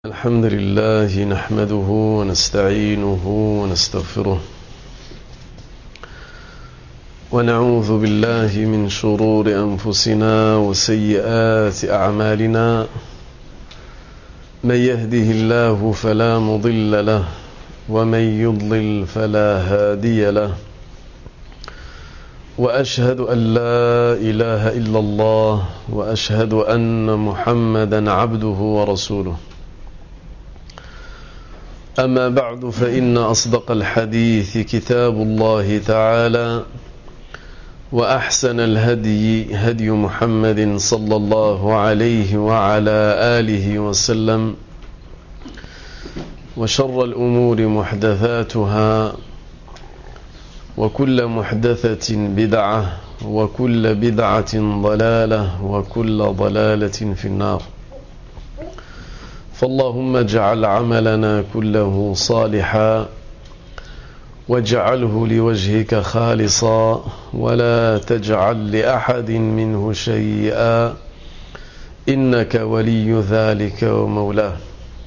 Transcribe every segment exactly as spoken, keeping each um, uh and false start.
الحمد لله نحمده ونستعينه ونستغفره ونعوذ بالله من شرور أنفسنا وسيئات أعمالنا. من يهده الله فلا مضل له ومن يضلل فلا هادي له، وأشهد أن لا إله إلا الله وأشهد أن محمدا عبده ورسوله. أما بعد، فإن أصدق الحديث كتاب الله تعالى، وأحسن الهدي هدي محمد صلى الله عليه وعلى آله وسلم، وشر الأمور محدثاتها، وكل محدثة بدعة، وكل بدعة ضلالة، وكل ضلالة في النار. فاللهم اجعل عملنا كله صالحا واجعله لوجهك خالصا، ولا تجعل لأحد منه شيئا، إنك ولي ذلك ومولاه.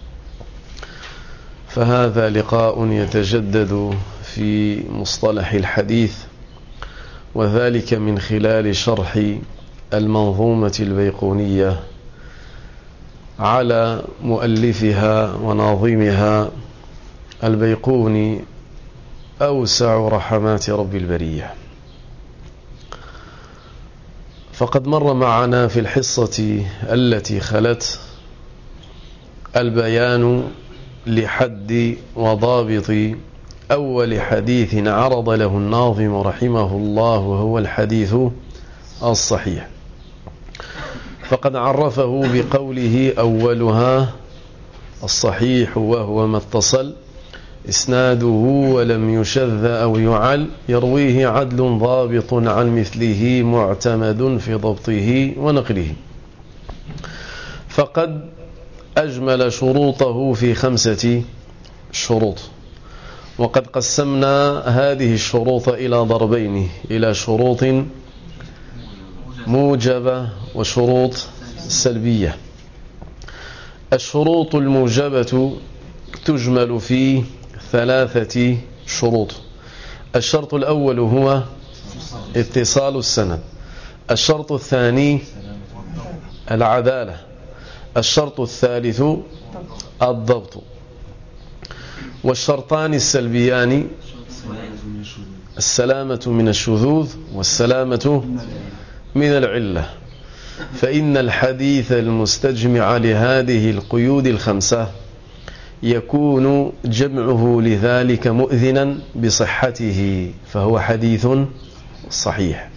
فهذا لقاء يتجدد في مصطلح الحديث، وذلك من خلال شرح المنظومة البيقونية على مؤلفها وناظمها البيقوني أوسع رحمات رب البرية. فقد مر معنا في الحصة التي خلت البيان لحد وضابط أول حديث عرض له الناظم رحمه الله، وهو الحديث الصحيح. فقد عرفه بقوله: أولها الصحيح وهو ما اتصل إسناده ولم يشذ أو يعل، يرويه عدل ضابط عن مثله، معتمد في ضبطه ونقله. فقد أجمل شروطه في خمسة شروط، وقد قسمنا هذه الشروط إلى ضربين: إلى شروط موجبة وشروط سلبية. الشروط الموجبة تجمل في ثلاثة شروط. الشرط الأول هو اتصال السند، الشرط الثاني العدالة، الشرط الثالث الضبط. والشرطان السلبيان السلامة من الشذوذ والسلامة من العلة. فإن الحديث المستجمع لهذه القيود الخمسة يكون جمعه لذلك مؤذنا بصحته، فهو حديث صحيح.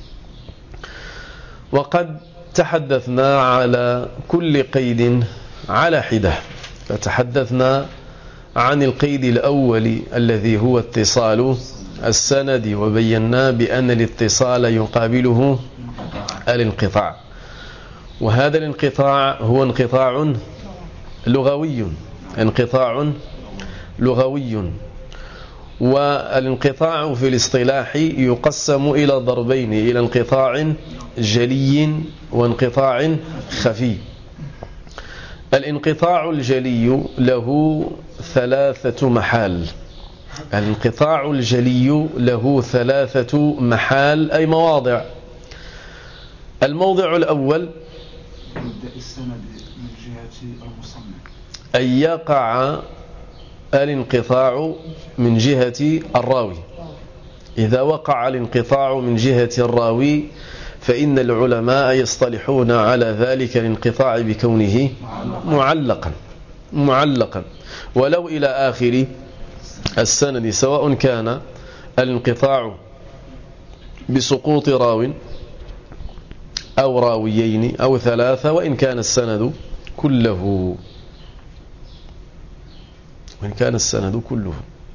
وقد تحدثنا على كل قيد على حدة. فتحدثنا عن القيد الأول الذي هو اتصال السند، وبينا بأن الاتصال يقابله الانقطاع، وهذا الانقطاع هو انقطاع لغوي انقطاع لغوي والانقطاع في الاصطلاح يقسم إلى ضربين: إلى انقطاع جلي وانقطاع خفي. الانقطاع الجلي له ثلاثة محال. الانقطاع الجلي له ثلاثة محال، أي مواضع. الموضع الأول أن يقع الانقطاع من جهة الراوي. إذا وقع الانقطاع من جهة الراوي فإن العلماء يصطلحون على ذلك الانقطاع بكونه معلقا معلقا ولو إلى آخر السند، سواء كان الانقطاع بسقوط راو أو راويين أو ثلاثة، وإن كان السند كله وإن كان السند كله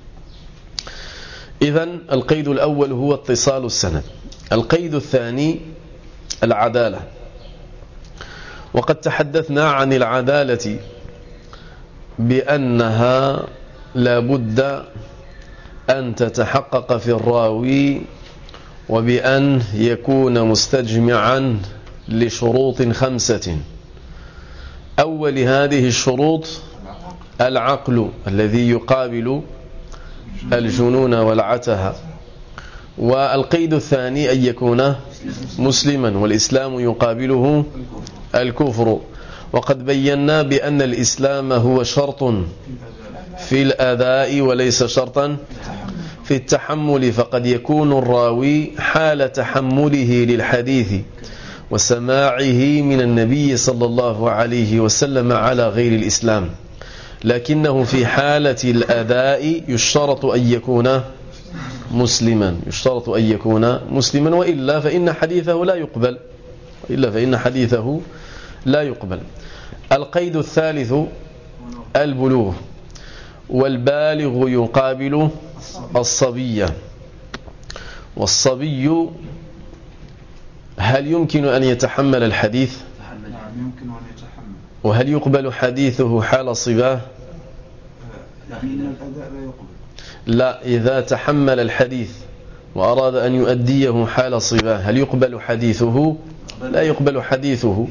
إذن القيد الأول هو اتصال السند. القيد الثاني العدالة. وقد تحدثنا عن العدالة بأنها لا بد أن تتحقق في الراوي، وبأن يكون مستجمعا لشروط خمسة. أول هذه الشروط العقل الذي يقابل الجنون والعته. والقيد الثاني أن يكون مسلما، والإسلام يقابله الكفر. وقد بينا بأن الإسلام هو شرط في الأداء وليس شرطا في التحمل، فقد يكون الراوي حال تحمله للحديث وسماعه من النبي صلى الله عليه وسلم على غير الإسلام، لكنه في حالة الأداء يشترط أن يكون مسلما، يشترط أن يكون مسلما، وإلا فإن حديثه لا يقبل، إلا فإن حديثه لا يقبل. القيد الثالث البلوغ، والبالغ يقابل الصبي. والصبي هل يمكن أن يتحمل الحديث؟ يمكن أن يتحمل. وهل يقبل حديثه حال صباه؟ لكن الأداء لا يقبل. لا، إذا تحمل الحديث وأراد أن يؤديه حال صباه هل يقبل حديثه؟ لا يقبل حديثه.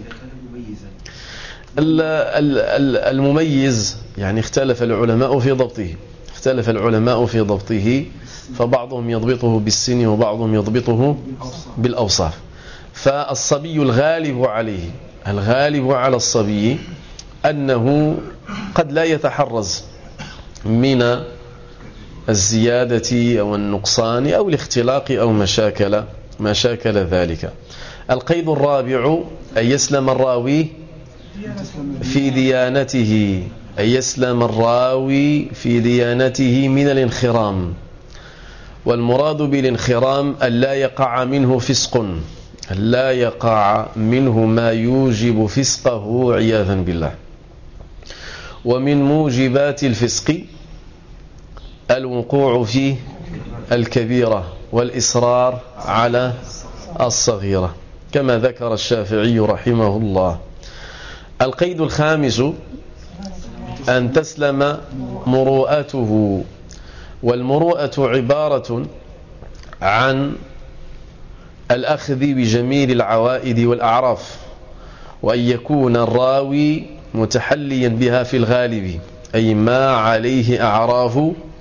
المميز يعني اختلف العلماء في ضبطه، اختلف العلماء في ضبطه، فبعضهم يضبطه بالسن وبعضهم يضبطه بالأوصاف. فالصبي الغالب عليه، الغالب على الصبي أنه قد لا يتحرز من الزيادة أو النقصان أو الاختلاق أو مشاكل مشاكل ذلك. القيد الرابع أن يسلم الراوي في ديانته، أن يسلم الراوي في ديانته من الانخرام. والمراد بالانخرام أن لا يقع منه فسق، أن لا يقع منه ما يوجب فسقه عياذا بالله. ومن موجبات الفسق الوقوع في الكبيرة والإصرار على الصغيرة، كما ذكر الشافعي رحمه الله. القيد الخامس أن تسلم مروءته، والمروءة عبارة عن الأخذ بجميل العوائد والأعراف، وأن يكون الراوي متحليا بها في الغالب، أي ما عليه أعراف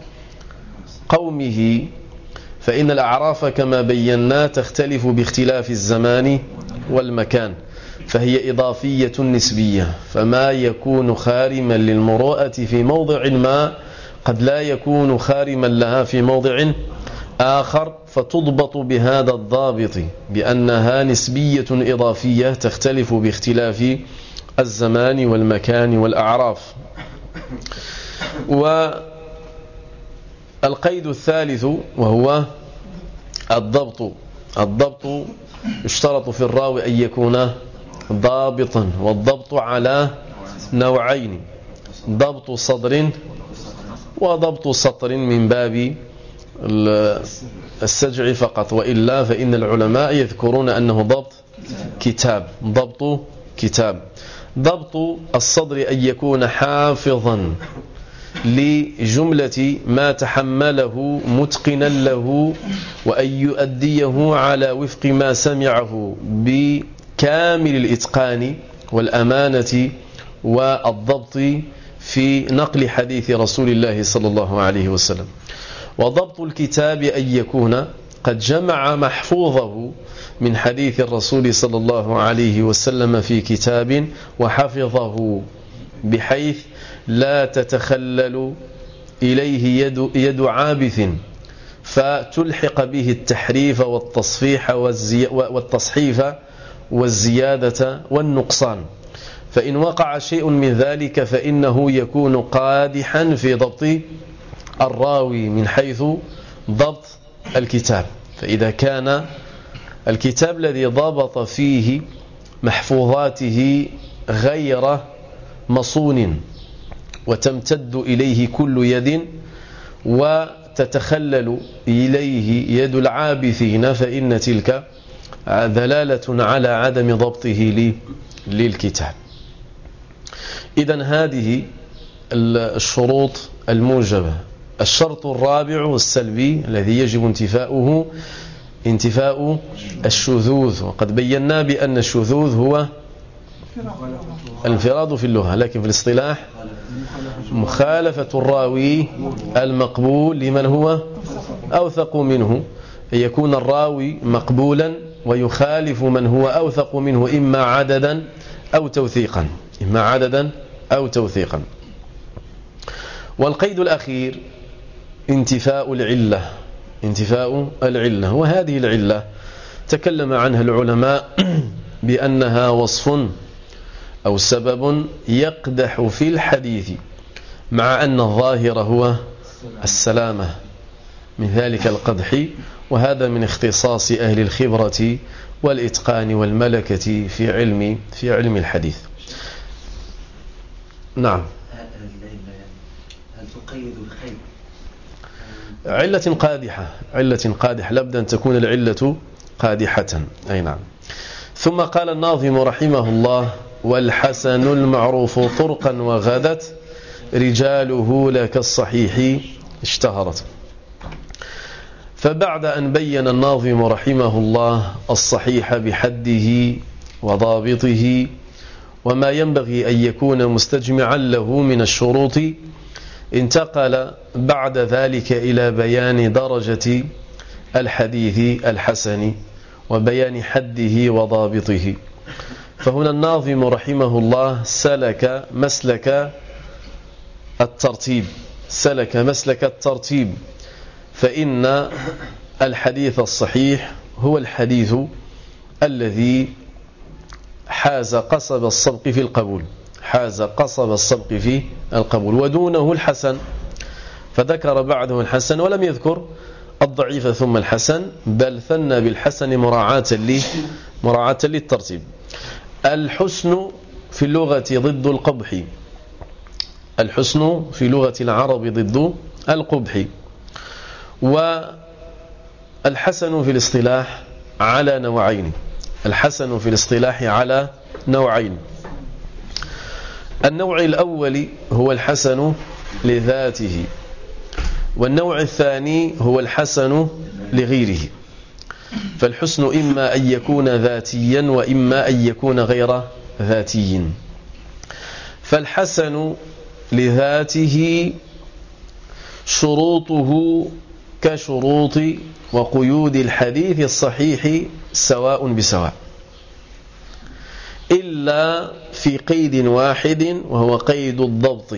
قومه، فإن الأعراف كما بينا تختلف باختلاف الزمان والمكان، فهي إضافية نسبية، فما يكون خارما للمروءة في موضع ما قد لا يكون خارما لها في موضع آخر، فتضبط بهذا الضابط بأنها نسبية إضافية تختلف باختلاف الزمان والمكان والأعراف. والقيد الثالث وهو الضبط. الضبط يشترط في الراوي أن يكون ضابطا، والضبط على نوعين: ضبط صدر وضبط سطر من باب السجع فقط، وإلا فإن العلماء يذكرون أنه ضبط كتاب، ضبط كتاب. ضبط الصدر أن يكون حافظا لجملة ما تحمله متقنا له، وأن يؤديه على وفق ما سمعه بكامل الإتقان والأمانة والضبط في نقل حديث رسول الله صلى الله عليه وسلم. وضبط الكتاب أن يكون قد جمع محفوظه من حديث الرسول صلى الله عليه وسلم في كتاب وحفظه بحيث لا تتخلل إليه يد, يد عابث فتلحق به التحريف والتصفيح والتصحيف والزيادة والنقصان، فإن وقع شيء من ذلك فإنه يكون قادحا في ضبط الراوي من حيث ضبط الكتاب. فإذا كان الكتاب الذي ضبط فيه محفوظاته غير مصون وتمتد إليه كل يد وتتخلل إليه يد العابثين، فإن تلك دلالة على عدم ضبطه للكتاب. إذن هذه الشروط الموجبة. الشرط الرابع والسلبي الذي يجب انتفاؤه انتفاء الشذوذ، وقد بينا بأن الشذوذ هو الانفراد في اللغة، لكن في الاصطلاح مخالفة الراوي المقبول لمن هو أوثق منه، يكون الراوي مقبولا ويخالف من هو أوثق منه إما عددا أو توثيقا، إما عددا أو توثيقا. والقيد الأخير انتفاء العلة، انتفاء العلة، وهذه العلة تكلم عنها العلماء بأنها وصف أو سبب يقدح في الحديث، مع أن الظاهر هو السلامة من ذلك القدح، وهذا من اختصاص أهل الخبرة والإتقان والملكة في علم في علم الحديث. نعم. هل تقيد الخير؟ علة قادحة، علة قادحة، لابد أن تكون العلة قادحة. أي نعم. ثم قال الناظم رحمه الله: والحسن المعروف طرقا وغدت رجاله لك الصحيح اشتهرت. فبعد أن بين الناظم رحمه الله الصحيح بحده وضابطه وما ينبغي أن يكون مستجمعا له من الشروط، انتقل بعد ذلك إلى بيان درجة الحديث الحسن وبيان حده وضابطه. فهنا الناظم رحمه الله سلك مسلك الترتيب، سلك مسلك الترتيب، فإن الحديث الصحيح هو الحديث الذي حاز قصب السبق في القبول، حاز قصب السبق في القبول، ودونه الحسن، فذكر بعده الحسن ولم يذكر الضعيف ثم الحسن، بل ثنى بالحسن مراعاة لي مراعاة للترتيب. الحسن في اللغة ضد القبح، الحسن في لغة العرب ضد القبح، والحسن في الاصطلاح على نوعين، الحسن في الاصطلاح على نوعين. النوع الأول هو الحسن لذاته، والنوع الثاني هو الحسن لغيره. فالحسن إما أن يكون ذاتيا وإما أن يكون غير ذاتي. فالحسن لذاته شروطه كشروط وقيود الحديث الصحيح سواء بسواء، إلا في قيد واحد وهو قيد الضبط.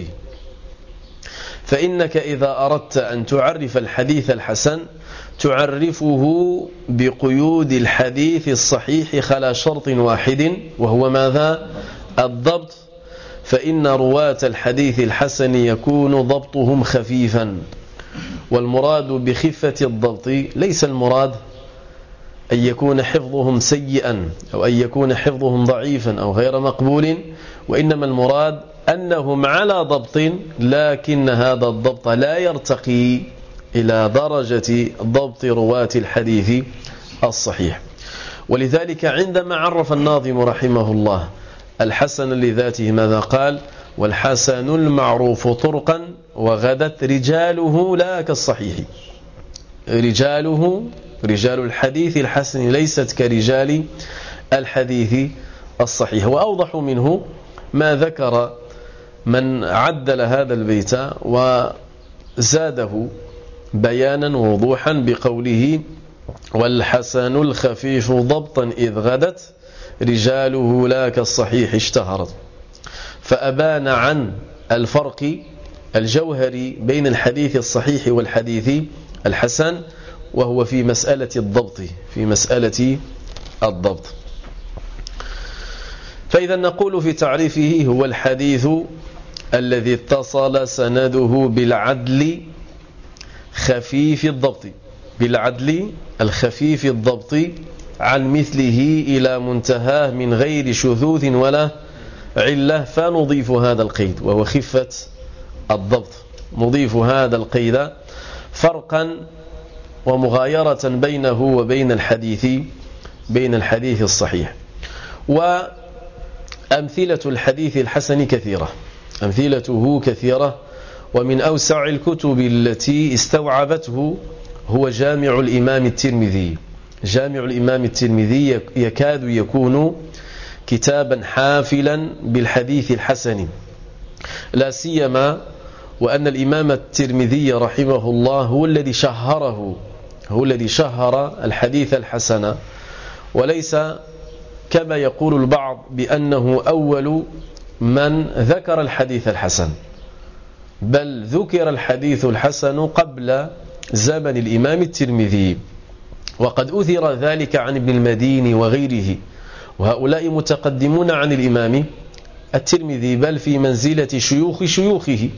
فإنك إذا أردت أن تعرف الحديث الحسن تعرفه بقيود الحديث الصحيح خلا شرط واحد وهو ماذا؟ الضبط. فإن رواة الحديث الحسن يكون ضبطهم خفيفا، والمراد بخفة الضبط ليس المراد أن يكون حفظهم سيئا أو أن يكون حفظهم ضعيفا أو غير مقبول، وإنما المراد أنهم على ضبط، لكن هذا الضبط لا يرتقي إلى درجة ضبط رواة الحديث الصحيح. ولذلك عندما عرف الناظم رحمه الله الحسن لذاته ماذا قال؟ والحسن المعروف طرقا وغدت رجاله لا كالصحيح. رجاله رجال الحديث الحسن ليست كرجال الحديث الصحيح. وأوضح منه ما ذكر من عدل هذا البيت وزاده بيانا ووضوحا بقوله: والحسن الخفيف ضبطا إذ غدت رجاله لا كالصحيح اشتهرت. فأبان عن الفرق الجوهري بين الحديث الصحيح والحديث الحسن، وهو في مسألة الضبط، في مسألة الضبط. فإذا نقول في تعريفه: هو الحديث الذي اتصل سنده بالعدل خفيف الضبط، بالعدل الخفيف الضبط عن مثله إلى منتهاه من غير شذوذ ولا علة. فنضيف هذا القيد وهو خفة الضبط، نضيف هذا القيد فرقا ومغايرة بينه وبين الحديث بين الحديث الصحيح. وأمثلة الحديث الحسن كثيرة، أمثلته كثيرة، ومن أوسع الكتب التي استوعبته هو جامع الإمام الترمذي. جامع الإمام الترمذي يكاد يكون كتابا حافلا بالحديث الحسن، لا سيما وأن الإمام الترمذي رحمه الله هو الذي شهره هو الذي شهر الحديث الحسن، وليس كما يقول البعض بأنه أول من ذكر الحديث الحسن، بل ذكر الحديث الحسن قبل زمن الإمام الترمذي، وقد أثر ذلك عن ابن المديني وغيره، وهؤلاء متقدمون عن الإمام الترمذي بل في منزلة شيوخ شيوخه.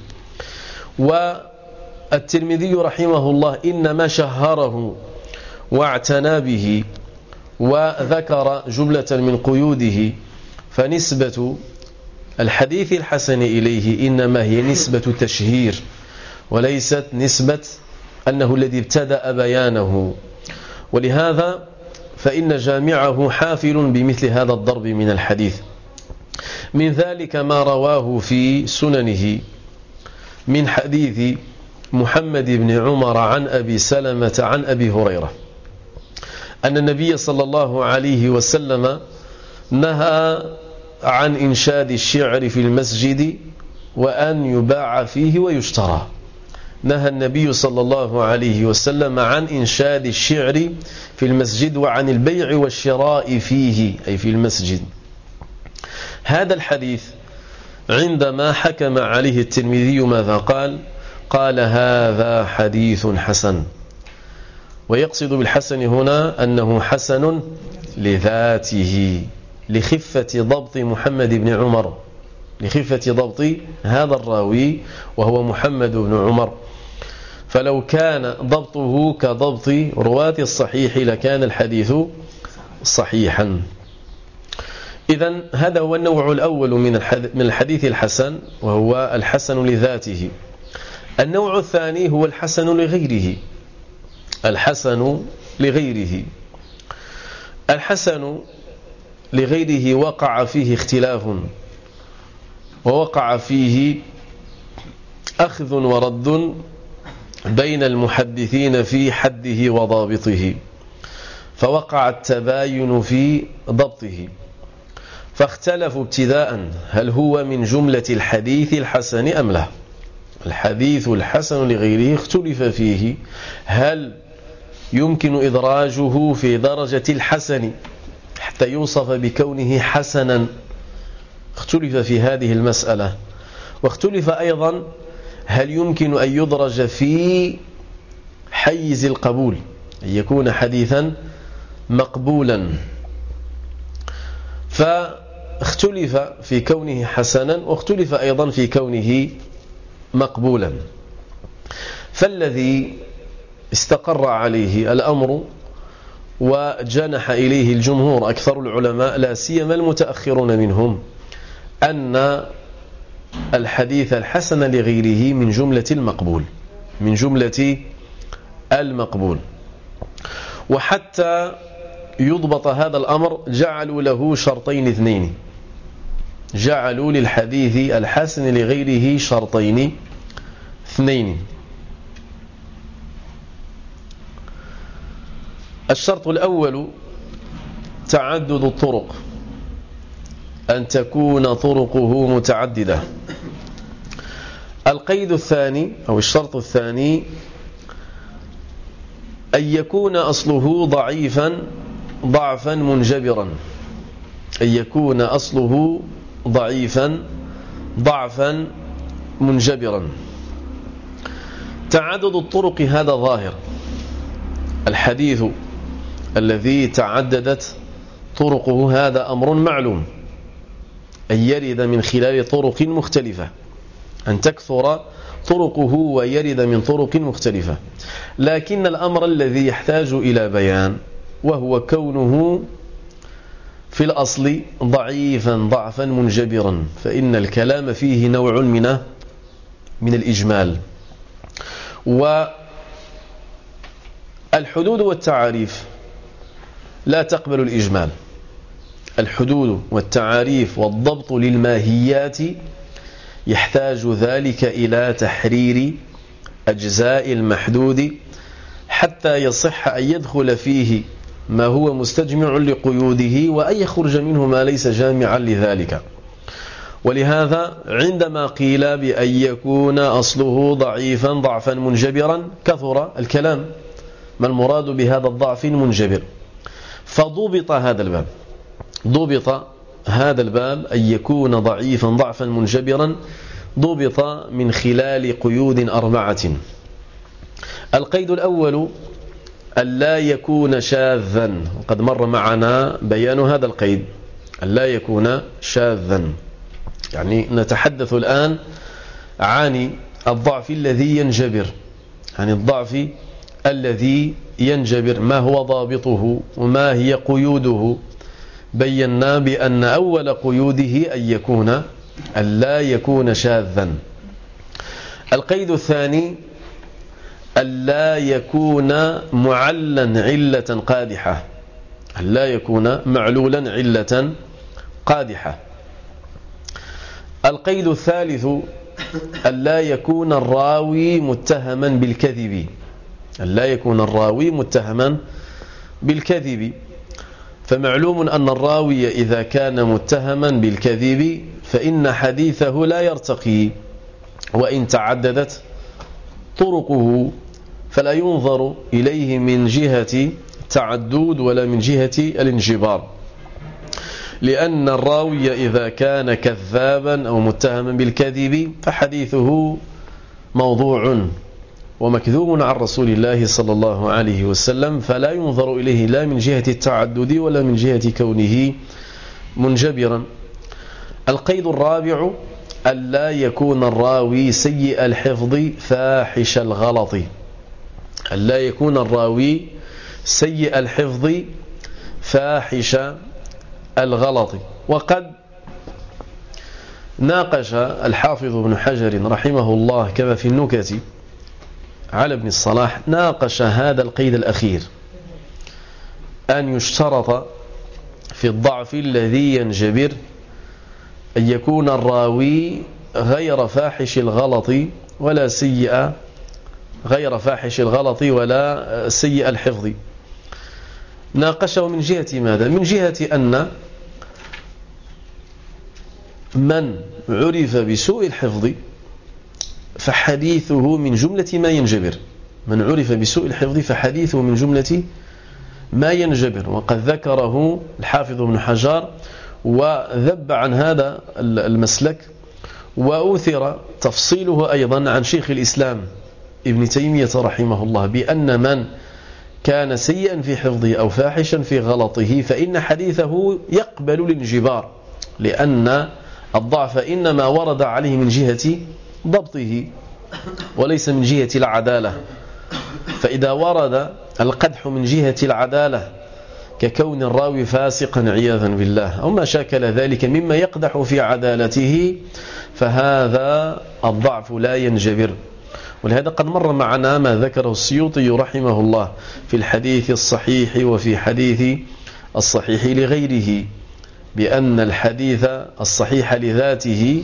والترمذي رحمه الله إنما شهره واعتنى به وذكر جملة من قيوده، فنسبة الحديث الحسن إليه إنما هي نسبة تشهير، وليست نسبة أنه الذي ابتدأ بيانه. ولهذا فإن جامعه حافل بمثل هذا الضرب من الحديث. من ذلك ما رواه في سننه من حديث محمد بن عمر عن أبي سلمة عن أبي هريرة أن النبي صلى الله عليه وسلم نهى عن إنشاد الشعر في المسجد وأن يباع فيه ويشترى. نهى النبي صلى الله عليه وسلم عن إنشاد الشعر في المسجد وعن البيع والشراء فيه أي في المسجد. هذا الحديث عندما حكم عليه الترمذي ماذا قال؟ قال هذا حديث حسن، ويقصد بالحسن هنا أنه حسن لذاته لخفة ضبط محمد بن عمر، لخفة ضبط هذا الراوي وهو محمد بن عمر، فلو كان ضبطه كضبط رواة الصحيح لكان الحديث صحيحا. إذن هذا هو النوع الأول من الحديث الحسن، وهو الحسن لذاته. النوع الثاني هو الحسن لغيره. الحسن لغيره الحسن لغيره وقع فيه اختلاف، ووقع فيه أخذ ورد بين المحدثين في حده وضابطه، فوقع التباين في ضبطه، فاختلفوا ابتداء هل هو من جملة الحديث الحسن أم لا. الحديث الحسن لغيره اختلف فيه، هل يمكن إدراجه في درجة الحسن حتى يوصف بكونه حسنا؟ اختلف في هذه المسألة. واختلف أيضا هل يمكن أن يدرج في حيز القبول، أن يكون حديثا مقبولا، فاختلف في كونه حسنا واختلف أيضا في كونه مقبولا. فالذي استقر عليه الأمر وجنح إليه الجمهور أكثر العلماء لا سيما المتأخرون منهم أن الحديث الحسن لغيره من جملة المقبول، من جملة المقبول. وحتى يضبط هذا الأمر جعلوا له شرطين اثنين، جعلوا للحديث الحسن لغيره شرطين اثنين. الشرط الأول تعدد الطرق، أن تكون طرقه متعددة. القيد الثاني أو الشرط الثاني أن يكون أصله ضعيفا ضعفا منجبرا، أن يكون أصله ضعيفا ضعفا منجبرا. تعدد الطرق هذا ظاهر، الحديث الذي تعددت طرقه هذا أمر معلوم، أن يرد من خلال طرق مختلفة، أن تكثر طرقه ويرد من طرق مختلفة. لكن الأمر الذي يحتاج إلى بيان وهو كونه في الأصل ضعيفا ضعفا منجبرا، فإن الكلام فيه نوع من من الإجمال. والحدود والتعاريف لا تقبل الإجمال. الحدود والتعاريف والضبط للماهيات يحتاج ذلك إلى تحرير أجزاء المحدود حتى يصح أن يدخل فيه ما هو مستجمع لقيوده وأن يخرج منه ما ليس جامعا لذلك. ولهذا عندما قيل بأن يكون أصله ضعيفا ضعفا منجبرا كثر الكلام، ما المراد بهذا الضعف المنجبر؟ فضبط هذا الباب، ضبط هذا الباب أن يكون ضعيفا ضعفا منجبرا ضبط من خلال قيود أربعة. القيد الأول ألا يكون شاذا، وقد مر معنا بيان هذا القيد، ألا يكون شاذا، يعني نتحدث الآن عن الضعف الذي ينجبر، عن الضعف الذي ينجبر، ما هو ضابطه وما هي قيوده. بينا بأن أول قيوده أن يكون أن لا يكون شاذا. القيد الثاني أن لا يكون معلا علة قادحة، أن لا يكون معلولا علة قادحة. القيد الثالث أن لا يكون الراوي متهما بالكذب، أن لا يكون الراوي متهما بالكذب. فمعلوم أن الراوي إذا كان متهما بالكذب فإن حديثه لا يرتقي، وإن تعددت طرقه فلا ينظر إليه من جهة التعدد ولا من جهة الانجبار، لأن الراوي إذا كان كذابا أو متهما بالكذب فحديثه موضوع ومكذوب عن رسول الله صلى الله عليه وسلم، فلا ينظر إليه لا من جهة التعدد ولا من جهة كونه منجبرا. القيد الرابع ألا يكون الراوي سيء الحفظ فاحش الغلط، ألا يكون الراوي سيء الحفظ فاحش الغلط. وقد ناقش الحافظ ابن حجر رحمه الله كما في النكت على ابن الصلاح، ناقش هذا القيد الأخير، أن يشترط في الضعف الذي ينجبر أن يكون الراوي غير فاحش الغلط ولا سيء غير فاحش الغلط ولا سيء الحفظ. ناقشه من جهة ماذا؟ من جهة أن من عرف بسوء الحفظ فحديثه من جملة ما ينجبر، من عرف بسوء الحفظ فحديثه من جملة ما ينجبر. وقد ذكره الحافظ ابن حجر وذب عن هذا المسلك، وأوثر تفصيله أيضا عن شيخ الإسلام ابن تيمية رحمه الله، بأن من كان سيئا في حفظه أو فاحشا في غلطه فإن حديثه يقبل الانجبار، لأن الضعف إنما ورد عليه من جهة ضبطه وليس من جهة العدالة. فإذا ورد القدح من جهة العدالة ككون الراوي فاسقا عياذا بالله أو ما شاكل ذلك مما يقدح في عدالته فهذا الضعف لا ينجبر. ولهذا قد مر معنا ما ذكره السيوطي رحمه الله في الحديث الصحيح وفي حديث الصحيح لغيره، بأن الحديث الصحيح لذاته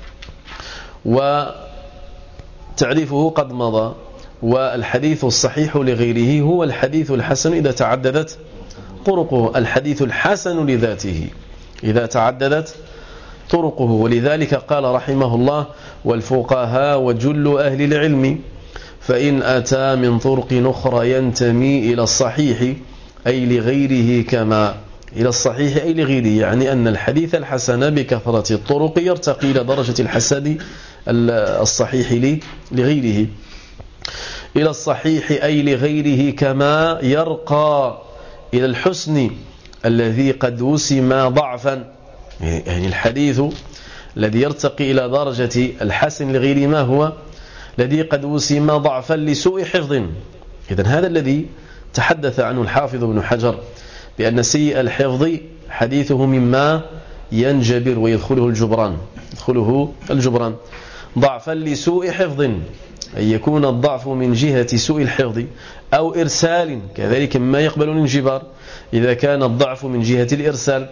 وتعريفه قد مضى، والحديث الصحيح لغيره هو الحديث الحسن إذا تعددت طرقه، الحديث الحسن لذاته إذا تعددت طرقه. ولذلك قال رحمه الله: والفقهاء وجل أهل العلم فإن أتى من طرق أخرى ينتمي إلى الصحيح أي لغيره كما إلى الصحيح أي لغيره، يعني أن الحديث الحسن بكثرة الطرق يرتقي إلى درجة الحسن الصحيح لغيره، إلى الصحيح أي لغيره كما يرقى إلى الحسن الذي قد وسم ضعفا، يعني الحديث الذي يرتقي إلى درجة الحسن لغير ما هو الذي قد وسم ضعفا لسوء حفظ. إذن هذا الذي تحدث عنه الحافظ ابن حجر، بأن سيء الحفظ حديثه مما ينجبر ويدخله الجبران، يدخله الجبران ضعفا لسوء حفظ، أن يكون الضعف من جهة سوء الحفظ، أو إرسال كذلك مما يقبل الانجبار إذا كان الضعف من جهة الإرسال،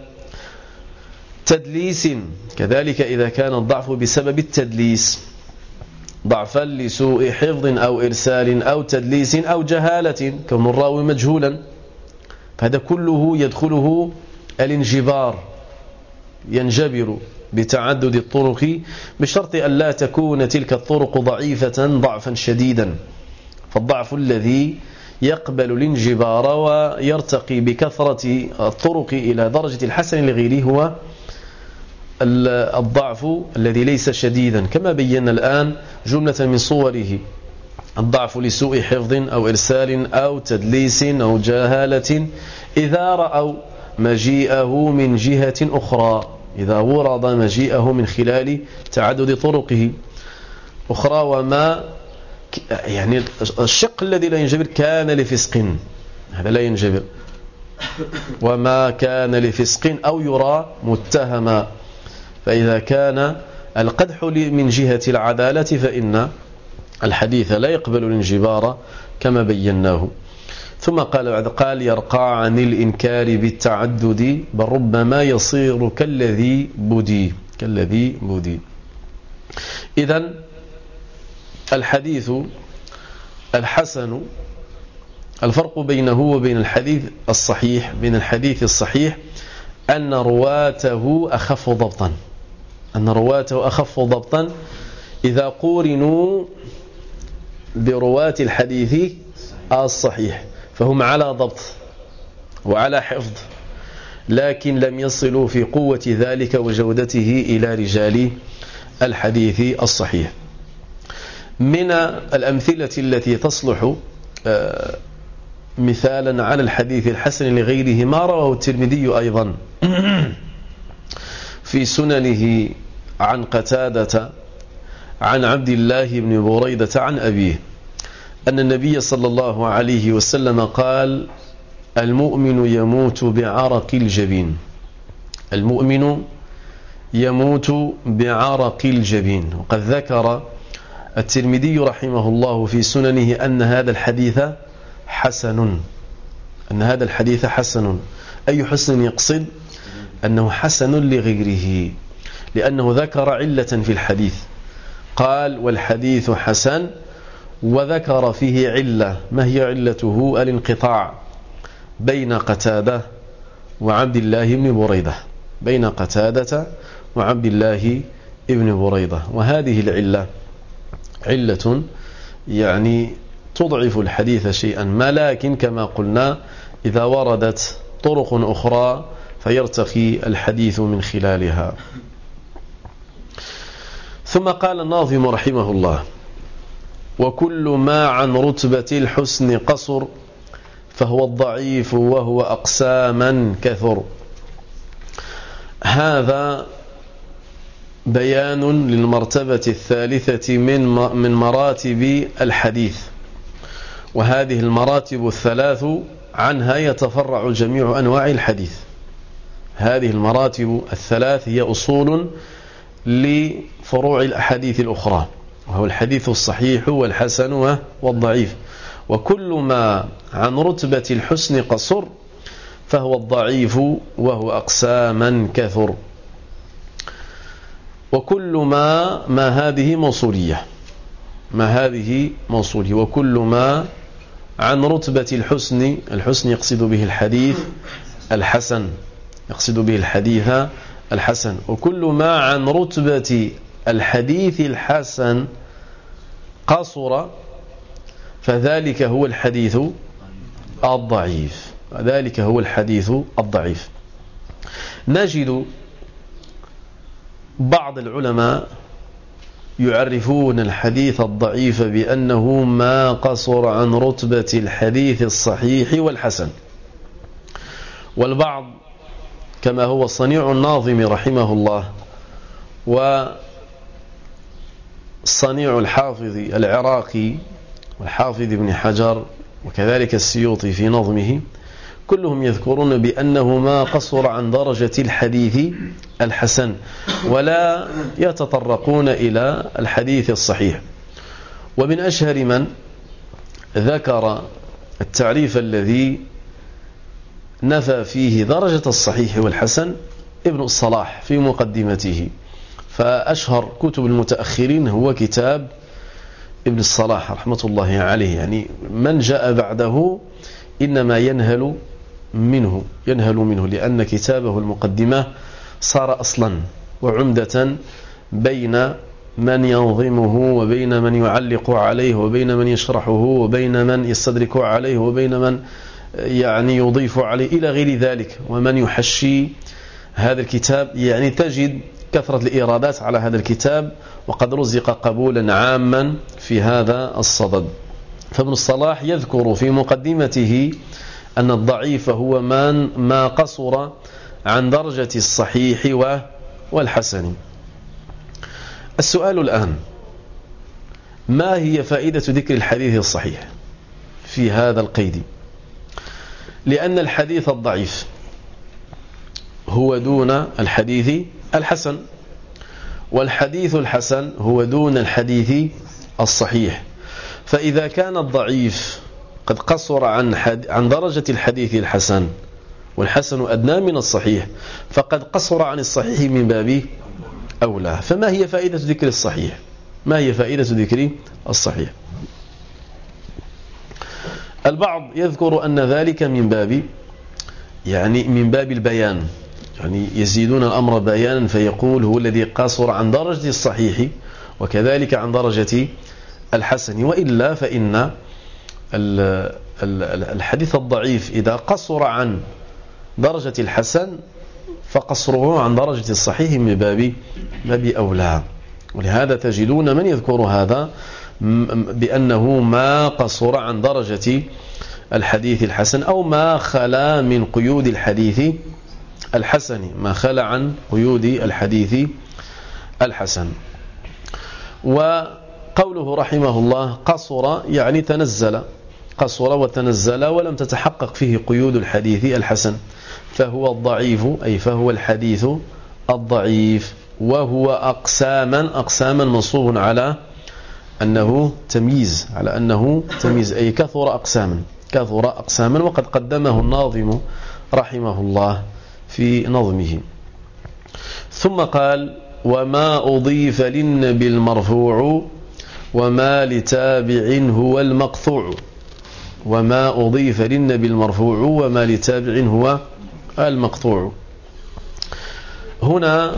تدليس كذلك إذا كان الضعف بسبب التدليس، ضعفا لسوء حفظ أو إرسال أو تدليس أو جهالة كون الراوي مجهولا هذا كله يدخله الانجبار، ينجبر بتعدد الطرق بشرط أن لا تكون تلك الطرق ضعيفة ضعفا شديدا. فالضعف الذي يقبل الانجبار ويرتقي بكثرة الطرق إلى درجة الحسن لغيره هو الضعف الذي ليس شديدا، كما بينا الآن جملة من صوره: الضعف لسوء حفظ أو إرسال أو تدليس أو جهالة إذا رأوا مجيئه من جهة أخرى، إذا ورد مجيئه من خلال تعدد طرقه أخرى. وما يعني الشق الذي لا ينجبر كان لفسق، هذا لا ينجبر. وما كان لفسق أو يرى متهما، فإذا كان القدح من جهة العدالة فإن الحديث لا يقبل الانجبار كما بيناه. ثم قال بعد قال يرقى عن الإنكار بالتعدد بل ربما يصير كالذي بدي كالذي بدي. إذن الحديث الحسن الفرق بينه وبين الحديث الصحيح بين الحديث الصحيح أن رواته أخف ضبطا أن رواته أخف ضبطا إذا قورنوا برواة الحديث الصحيح، فهم على ضبط وعلى حفظ، لكن لم يصلوا في قوة ذلك وجودته إلى رجال الحديث الصحيح. من الأمثلة التي تصلح مثالا على الحديث الحسن لغيره ما رواه الترمذي أيضا في سننه عن قتادة عن عبد الله بن بريدة عن أبيه أن النبي صلى الله عليه وسلم قال: المؤمن يموت بعرق الجبين المؤمن يموت بعرق الجبين. وقد ذكر الترمذي رحمه الله في سننه أن هذا الحديث حسن أن هذا الحديث حسن. أي حسن يقصد؟ أنه حسن لغيره، لأنه ذكر علة في الحديث، قال: والحديث حسن، وذكر فيه علة. ما هي علته؟ الانقطاع بين قتادة وعبد الله بن بريدة بين قتادة وعبد الله بن بريدة وهذه العلة علة يعني تضعف الحديث شيئا ما، لكن كما قلنا إذا وردت طرق أخرى فيرتقي الحديث من خلالها. ثم قال الناظم رحمه الله: وكل ما عن رتبة الحسن قصر فهو الضعيف وهو أقساما كثر. هذا بيان للمرتبة الثالثة من من مراتب الحديث، وهذه المراتب الثلاث عنها يتفرع جميع أنواع الحديث. هذه المراتب الثلاث هي أصول لفروع الأحاديث الأخرى، وهو الحديث الصحيح والحسن والضعيف. وكل ما عن رتبة الحسن قصر فهو الضعيف وهو أقساما كثر. وكل ما ما هذه موصولية ما هذه موصولية وكل ما عن رتبة الحسن الحسن يقصد به الحديث الحسن يقصد به الحديث الحسن وكل ما عن رتبة الحديث الحسن قصر فذلك هو الحديث الضعيف ذلك هو الحديث الضعيف. نجد بعض العلماء يعرفون الحديث الضعيف بأنه ما قصر عن رتبة الحديث الصحيح والحسن، والبعض كما هو صنيع الناظم رحمه الله وصنيع الحافظ العراقي والحافظ ابن حجر وكذلك السيوطي في نظمه، كلهم يذكرون بأنه ما قصر عن درجة الحديث الحسن ولا يتطرقون إلى الحديث الصحيح. ومن أشهر من ذكر التعريف الذي نفى فيه درجة الصحيح والحسن ابن الصلاح في مقدمته، فأشهر كتب المتأخرين هو كتاب ابن الصلاح رحمة الله عليه. يعني من جاء بعده إنما ينهل منه ينهل منه لأن كتابه المقدمة صار أصلا وعمدة بين من ينظمه وبين من يعلق عليه وبين من يشرحه وبين من يستدرك عليه وبين من يعني يضيف عليه إلى غير ذلك ومن يحشي هذا الكتاب. يعني تجد كثرة الإيرادات على هذا الكتاب وقد رزق قبولا عاما في هذا الصدد. فابن الصلاح يذكر في مقدمته أن الضعيف هو من ما قصر عن درجة الصحيح والحسن. السؤال الآن: ما هي فائدة ذكر الحديث الصحيح في هذا القيد؟ لأن الحديث الضعيف هو دون الحديث الحسن، والحديث الحسن هو دون الحديث الصحيح. فإذا كان الضعيف قد قصر عن عن درجة الحديث الحسن والحسن أدنى من الصحيح فقد قصر عن الصحيح من باب أولى. فما هي فائدة ذكر الصحيح؟ ما هي فائدة ذكر الصحيح؟ البعض يذكر أن ذلك من باب يعني من باب البيان، يعني يزيدون الأمر بيانا فيقول هو الذي قصر عن درجة الصحيح وكذلك عن درجة الحسن. وإلا فإن الحديث الضعيف إذا قصر عن درجة الحسن فقصره عن درجة الصحيح من باب باب أولى. ولهذا تجدون من يذكر هذا بأنه ما قصر عن درجة الحديث الحسن أو ما خلا من قيود الحديث الحسن، ما خلا عن قيود الحديث الحسن. وقوله رحمه الله قصر يعني تنزل، قصر وتنزل ولم تتحقق فيه قيود الحديث الحسن، فهو الضعيف أي فهو الحديث الضعيف. وهو أقساما أقساما منصوب على أنه تمييز، على أنه تمييز أي كثر أقساما، كثر أقساما. وقد قدمه الناظم رحمه الله في نظمه. ثم قال: وما أضيف للنبي المرفوع وما لتابع هو المقطوع. وما أضيف للنبي المرفوع وما لتابع هو المقطوع. هنا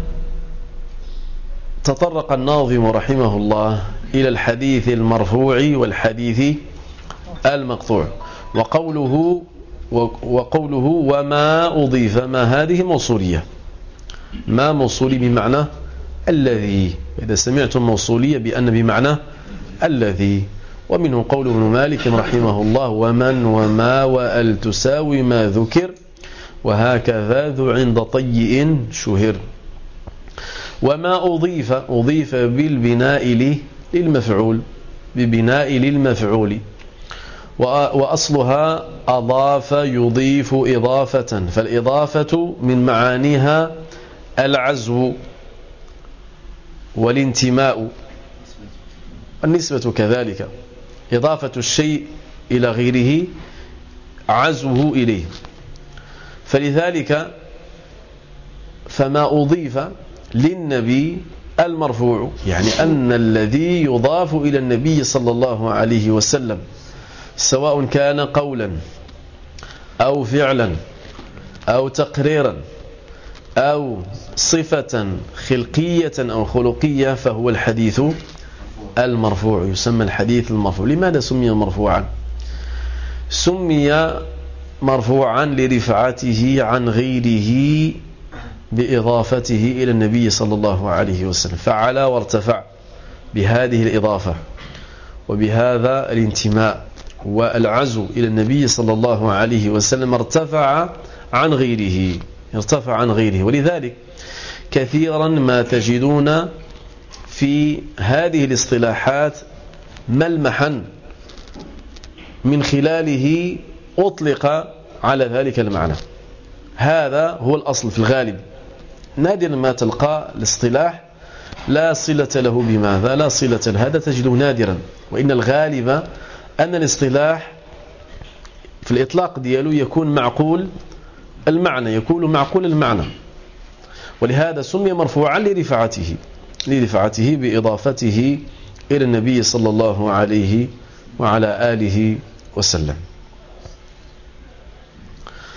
تطرق الناظم رحمه الله إلى الحديث المرفوع والحديث المقطوع. وقوله وقوله وما أضيف، ما هذه موصولية، ما موصولي بمعنى الذي، إذا سمعتم موصولية بأن بمعنى الذي. ومنه قول ابن مالك رحمه الله: ومن وما وأل تساوي ما ذكر وهكذا ذو عند طيء شهر. وما أضيف، أضيف بالبناء للمفعول، ببناء للمفعول، وأصلها أضاف يضيف إضافة، فالإضافة من معانيها العزو والانتماء، النسبة كذلك، إضافة الشيء إلى غيره عزوه إليه. فلذلك فما أضيف للنبي المرفوع يعني أن الذي يضاف إلى النبي صلى الله عليه وسلم سواء كان قولا أو فعلا أو تقريرا أو صفة خلقية أو خلقية فهو الحديث المرفوع، يسمى الحديث المرفوع. لماذا سمي مرفوعا؟ سمي مرفوعا لرفعته عن غيره بإضافته إلى النبي صلى الله عليه وسلم، فعلى وارتفع بهذه الإضافة وبهذا الانتماء والعزو إلى النبي صلى الله عليه وسلم ارتفع عن غيره، ارتفع عن غيره. ولذلك كثيرا ما تجدون في هذه الاصطلاحات ملمحا من خلاله أطلق على ذلك المعنى. هذا هو الأصل في الغالب. نادرا ما تلقى الاصطلاح لا صلة له بماذا، لا صلة، هذا تجده نادرا. وإن الغالب أن الاصطلاح في الإطلاق ديالو يكون معقول المعنى، يكون معقول المعنى. ولهذا سمي مرفوعا لرفعته لرفعته بإضافته إلى النبي صلى الله عليه وعلى آله وسلم.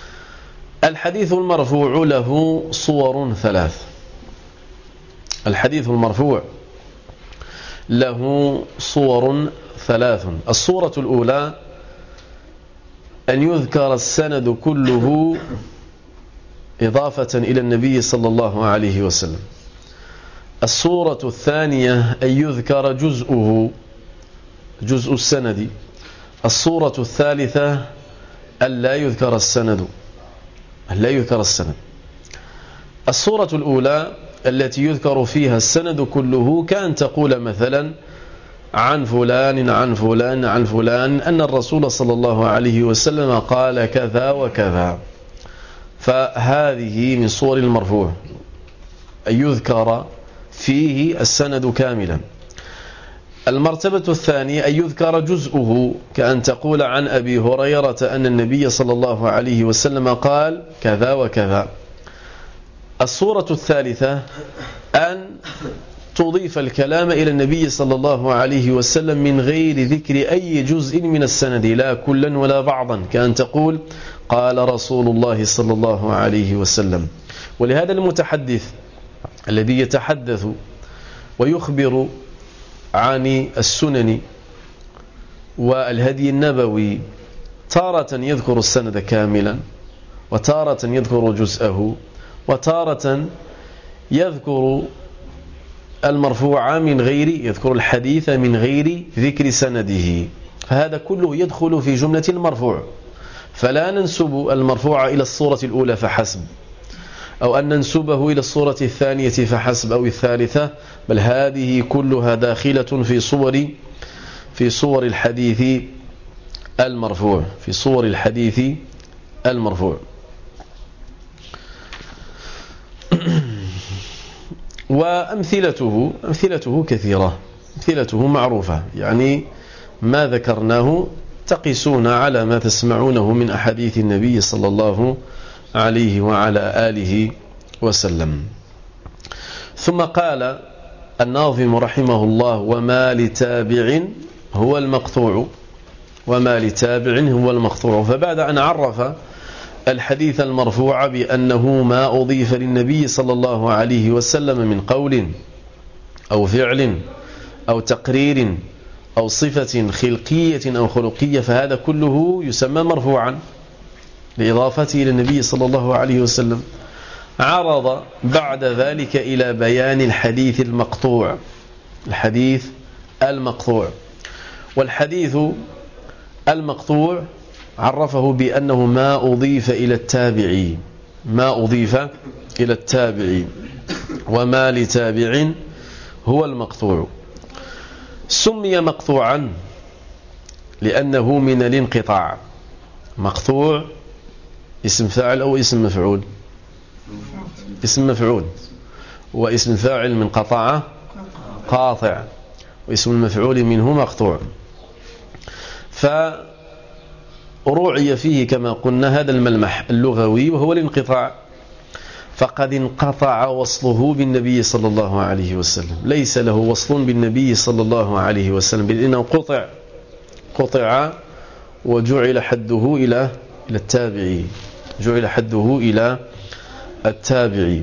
الحديث المرفوع له صور ثلاث. الحديث المرفوع له صور ثلاث. الصورة الأولى أن يذكر السند كله إضافة إلى النبي صلى الله عليه وسلم. الصورة الثانية أن يذكر جزءه، جزء السند. الصورة الثالثة أن لا يذكر السند، أن لا يذكر السند. الصورة الأولى التي يذكر فيها السند كله كأن تقول مثلا عن فلان عن فلان عن فلان أن الرسول صلى الله عليه وسلم قال كذا وكذا، فهذه من صور المرفوع، أن يذكر فيه السند كاملا. المرتبة الثانية أن يذكر جزءه، كأن تقول عن أبي هريرة أن النبي صلى الله عليه وسلم قال كذا وكذا. الصورة الثالثة أن تضيف الكلام إلى النبي صلى الله عليه وسلم من غير ذكر أي جزء من السند، لا كلا ولا بعضا، كأن تقول قال رسول الله صلى الله عليه وسلم. ولهذا المتحدث الذي يتحدث ويخبر عن السنن والهدي النبوي تارة يذكر السند كاملا، وتارة يذكر جزءه، وتارة يذكر المرفوع من غير يذكر الحديث من غير ذكر سنده، فهذا كله يدخل في جملة المرفوع. فلا ننسب المرفوع إلى الصورة الأولى فحسب، أو أن ننسبه إلى الصورة الثانية فحسب أو الثالثة، بل هذه كلها داخلة في صور في صور الحديث المرفوع في صور الحديث المرفوع. وأمثلته أمثلته كثيرة، أمثلته معروفة، يعني ما ذكرناه تقيسون على ما تسمعونه من أحاديث النبي صلى الله عليه وعلى آله وسلم. ثم قال الناظم رحمه الله: وما لتابع هو المقطوع، وما لتابع هو المقطوع. فبعد أن عرف الحديث المرفوع بأنه ما أضيف للنبي صلى الله عليه وسلم من قول أو فعل أو تقرير أو صفة خلقية أو خلقية، فهذا كله يسمى مرفوعا لإضافته إلى النبي صلى الله عليه وسلم. عرض بعد ذلك إلى بيان الحديث المقطوع، الحديث المقطوع. والحديث المقطوع عرفه بأنه ما أضيف إلى التابع، ما أضيف إلى التابع. وما لتابع هو المقطوع. سمي مقطوعا لأنه من الانقطاع. مقطوع اسم فاعل أو اسم مفعول؟ اسم مفعول. واسم فاعل من قطع قاطع، واسم المفعول منه مقطوع. فرعي فيه كما قلنا هذا الملمح اللغوي وهو الانقطاع، فقد انقطع وصله بالنبي صلى الله عليه وسلم، ليس له وصل بالنبي صلى الله عليه وسلم، بل إنه قطع قطع وجعل حده إلى إلى التابعي، جعل حده إلى التابعي.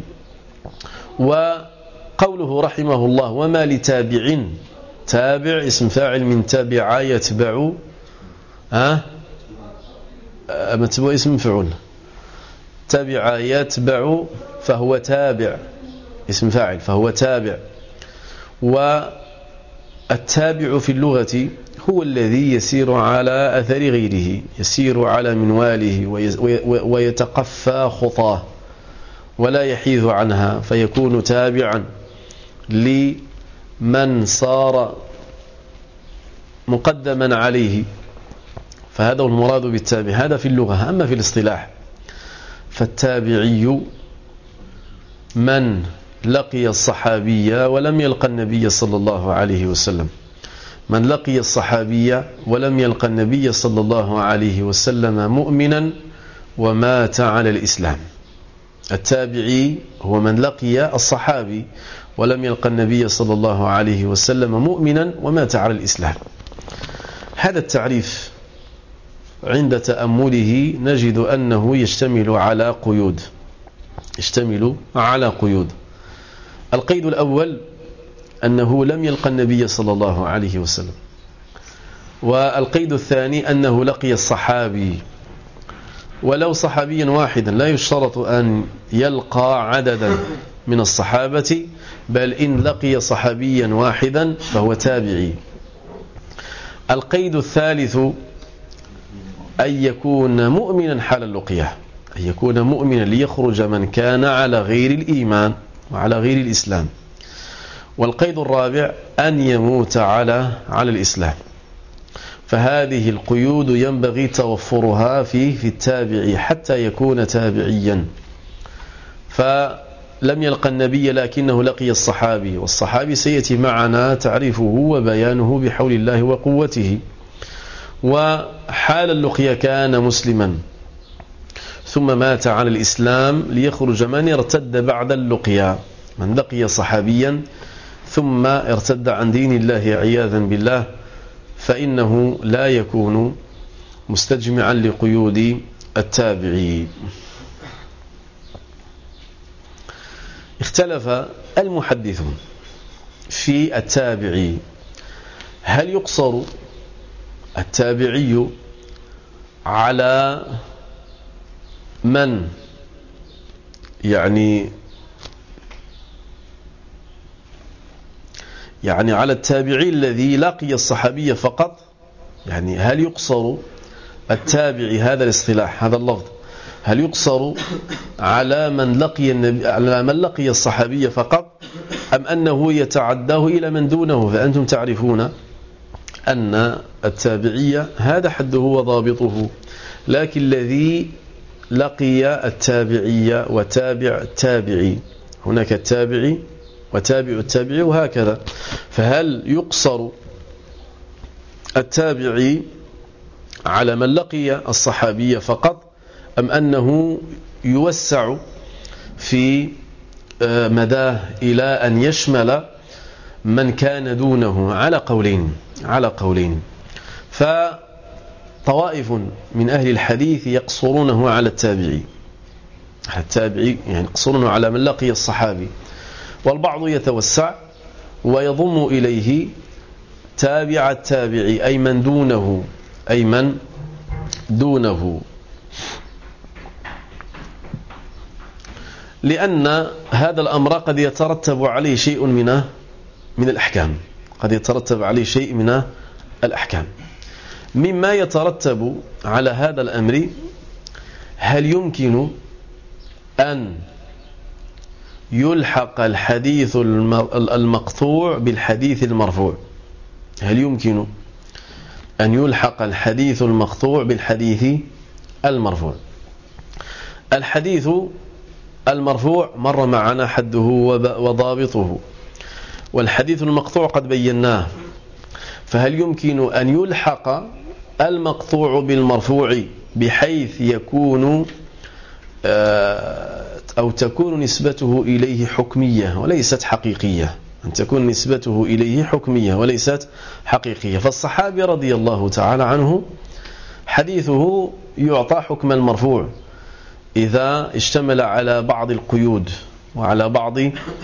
وقوله رحمه الله: وما لتابع، تابع اسم فاعل من تابع يتبع، ها متبوع اسم مفعول، تابع يتبع فهو تابع اسم فاعل فهو تابع. والتابع في اللغة هو الذي يسير على أثر غيره، يسير على منواله ويتقفى خطاه ولا يحيذ عنها، فيكون تابعا لمن صار مقدما عليه، فهذا هو المراد بالتابع، هذا في اللغة. أما في الاصطلاح فالتابعي من لقي الصحابي ولم يلقى النبي صلى الله عليه وسلم، من لقي الصحابي ولم يلقى النبي صلى الله عليه وسلم مؤمنا ومات على الإسلام. التابعي هو من لقي الصحابي ولم يلقى النبي صلى الله عليه وسلم مؤمنا ومات على الإسلام. هذا التعريف عند تأمله نجد أنه يشتمل على قيود يشتمل على قيود. القيد الأول أنه لم يلقى النبي صلى الله عليه وسلم. والقيد الثاني أنه لقي الصحابي، ولو صحابيا واحدا، لا يشترط أن يلقى عددا من الصحابة، بل إن لقي صحابيا واحدا فهو تابعي. القيد الثالث أن يكون مؤمنا حال اللقية، أن يكون مؤمنا ليخرج من كان على غير الإيمان وعلى غير الإسلام. والقيد الرابع أن يموت على على الإسلام. فهذه القيود ينبغي توفرها في في التابعي حتى يكون تابعيا. فلم يلقى النبي لكنه لقي الصحابي، والصحابي سيأتي معنا تعريفه وبيانه بحول الله وقوته. وحال اللقية كان مسلما ثم مات على الإسلام ليخرج من ارتد بعد اللقية، من لقي صحابيا ثم ارتد عن دين الله عياذا بالله، فإنه لا يكون مستجمعا لقيود التابعي. اختلف المحدثون في التابعي، هل يقصر التابعي على من يعني يعني على التابعي الذي لقي الصحابية فقط؟ يعني هل يقصر التابعي، هذا الاصطلاح هذا اللفظ، هل يقصر على من لقي النبي على من لقي الصحابية فقط، أم أنه يتعداه إلى من دونه؟ فأنتم تعرفون أن التابعية هذا حده وضابطه، لكن الذي لقي التابعية وتابع التابعي، هناك التابعي وتابع التابعي وهكذا. فهل يقصر التابعي على من لقي الصحابية فقط، أم أنه يوسع في مداه إلى أن يشمل من كان دونه؟ على قولين على قولين فطوائف من أهل الحديث يقصرونه على التابعي على التابعي يعني يقصرونه على من لقي الصحابي، والبعض يتوسع ويضم إليه تابع التابعي، أي من دونه أي من دونه لأن هذا الأمر قد يترتب عليه شيء من من الأحكام قد يترتب عليه شيء من الأحكام. مما يترتب على هذا الأمر، هل يمكن أن يلحق الحديث المقطوع بالحديث المرفوع؟ هل يمكن أن يلحق الحديث المقطوع بالحديث المرفوع؟ الحديث المرفوع مر معنا حده وضابطه، والحديث المقطوع قد بيناه. فهل يمكن أن يلحق المقطوع بالمرفوع بحيث يكون أو تكون نسبته إليه حكمية وليست حقيقية، أن تكون نسبته إليه حكمية وليست حقيقية؟ فالصحابي رضي الله تعالى عنه حديثه يعطى حكم المرفوع إذا اشتمل على بعض القيود وعلى بعض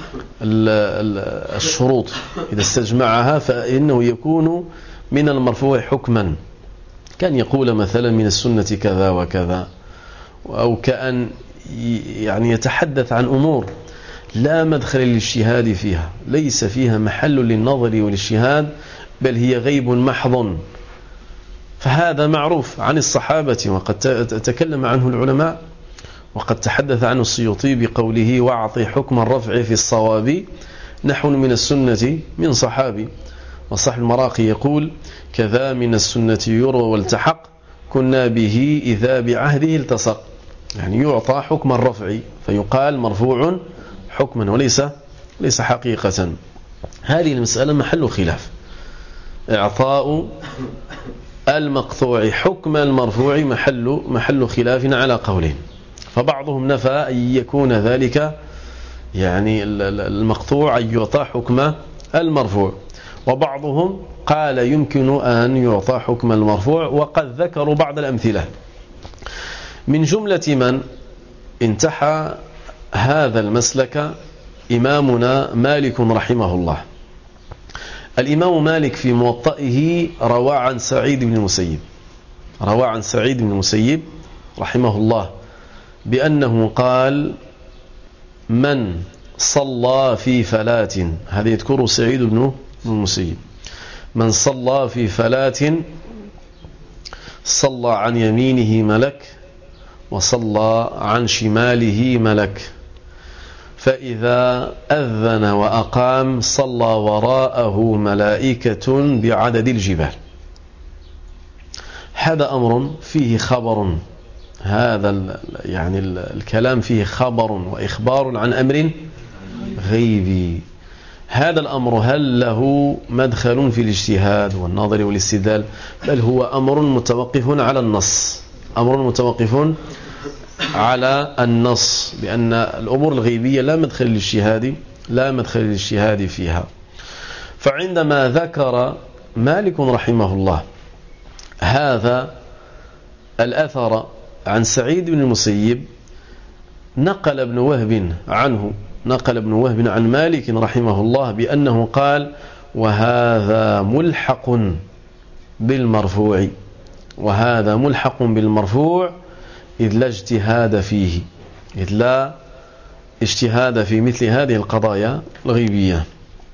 الشروط، إذا استجمعها فإنه يكون من المرفوع حكما، كان يقول مثلا من السنة كذا وكذا، أو كأن يعني يتحدث عن أمور لا مدخل للاجتهاد فيها، ليس فيها محل للنظر والاجتهاد، بل هي غيب محض. فهذا معروف عن الصحابة، وقد تكلم عنه العلماء، وقد تحدث عنه السيوطي بقوله: واعطي حكم الرفع في الصواب نحو من السنة من صحابي. وصاحب المراقي يقول: كذا من السنة يروى والتحق، كنا به إذا بعهده التصق. يعني يعطى حكم الرفع فيقال مرفوع حكما وليس ليس حقيقة. هذه المسألة محل خلاف، إعطاء المقطوع حكم المرفوع محل محل خلاف على قولين. فبعضهم نفى أن يكون ذلك يعني المقطوع أن يعطى حكم المرفوع، وبعضهم قال يمكن أن يعطى حكم المرفوع، وقد ذكروا بعض الأمثلة. من جملة من انتحى هذا المسلك إمامنا مالك رحمه الله. الإمام مالك في موطئه روى عن سعيد بن المسيب روى عن سعيد بن المسيب رحمه الله بأنه قال: من صلى في فلاة، هذا يذكر سعيد بن المسيب، من صلى في فلاة صلى عن يمينه ملك وصلى عن شماله ملك، فإذا أذن وأقام صلى وراءه ملائكة بعدد الجبال. هذا أمر فيه خبر، هذا يعني الكلام فيه خبر وإخبار عن أمر غيبي. هذا الأمر هل له مدخل في الاجتهاد والنظر والاستدلال؟ بل هو أمر متوقف على النص، أمر متوقف على النص، بأن الأمور الغيبية لا مدخل للاجتهاد لا مدخل للاجتهاد فيها. فعندما ذكر مالك رحمه الله هذا الأثر عن سعيد بن المسيب، نقل ابن وهب عنه نقل ابن وهب عن مالك رحمه الله بأنه قال: وهذا ملحق بالمرفوع وهذا ملحق بالمرفوع إذ لا اجتهاد فيه إذ لا اجتهاد في مثل هذه القضايا الغيبية.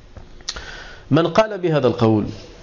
من قال بهذا القول